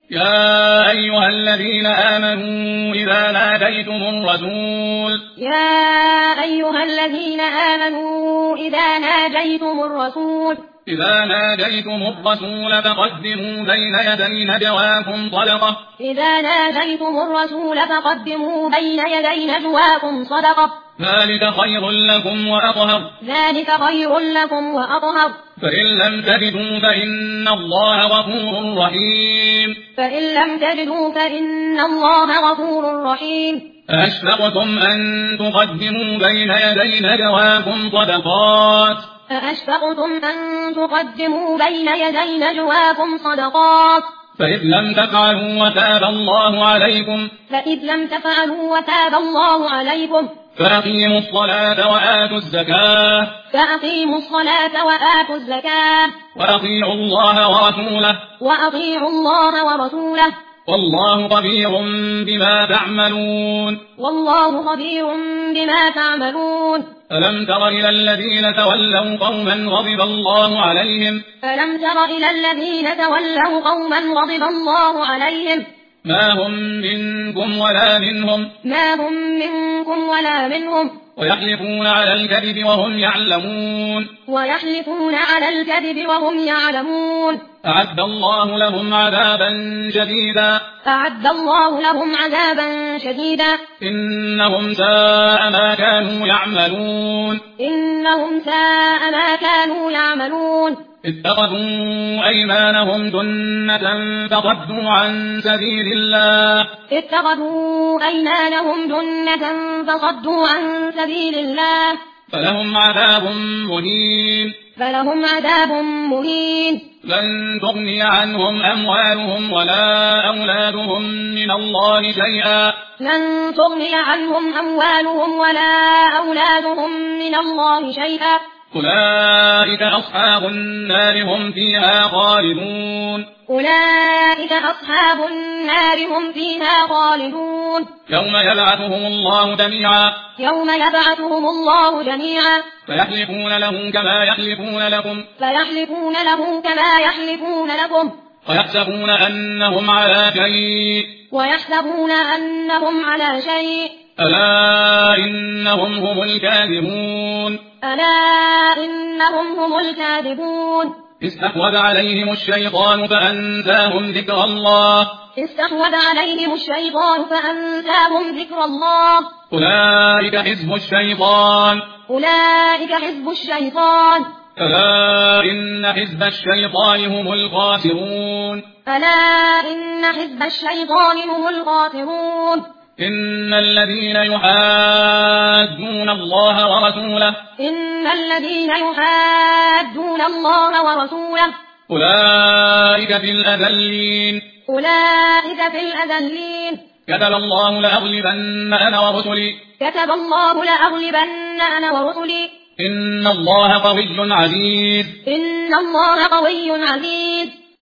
يا أيها الذين آمنوا إذا ناجيتم الرسول فقدموا بين يدي نجواكم صدقة ذلك خير لكم وأطهر فإن لم تجدوا فإن الله غفور رحيم أأشفقتم أن تقدموا بين يدي نجواكم صدقات فإذ لم تفعلوا وتاب الله عليكم فأقيموا الصلاة وآتوا الزكاة وأطيعوا الله ورسوله والله خبير بما تعملون ألم تر إلى الذين تولوا قوما غضب الله عليهم ما هم منكم ولا منهم ويحلفون على الكذب وهم يعلمون أعد الله لهم عذابا شديدا إنهم ساء ما كانوا يعملون اتخذوا أيمانهم جنة فصدوا عن سبيل الله فلهم عذاب مهين لن تغني عنهم أموالهم ولا أولادهم من الله شيئا أولئك أصحاب النار هم فيها خالدون يوم يبعثهم الله جميعا فيحلفون له كما يحلفون لكم ويحسبون أنهم على شيء ألا إنهم هم الكاذبون استحوذ عليهم الشيطان فأنساهم ذكر الله أولئك حزب الشيطان ألا إن حزب الشيطان هم الخاسرون إن الذين يحادون الله ورسوله أولئك في الأذلين كتب الله لأغلبن أنا ورسلي إن الله قوي عزيز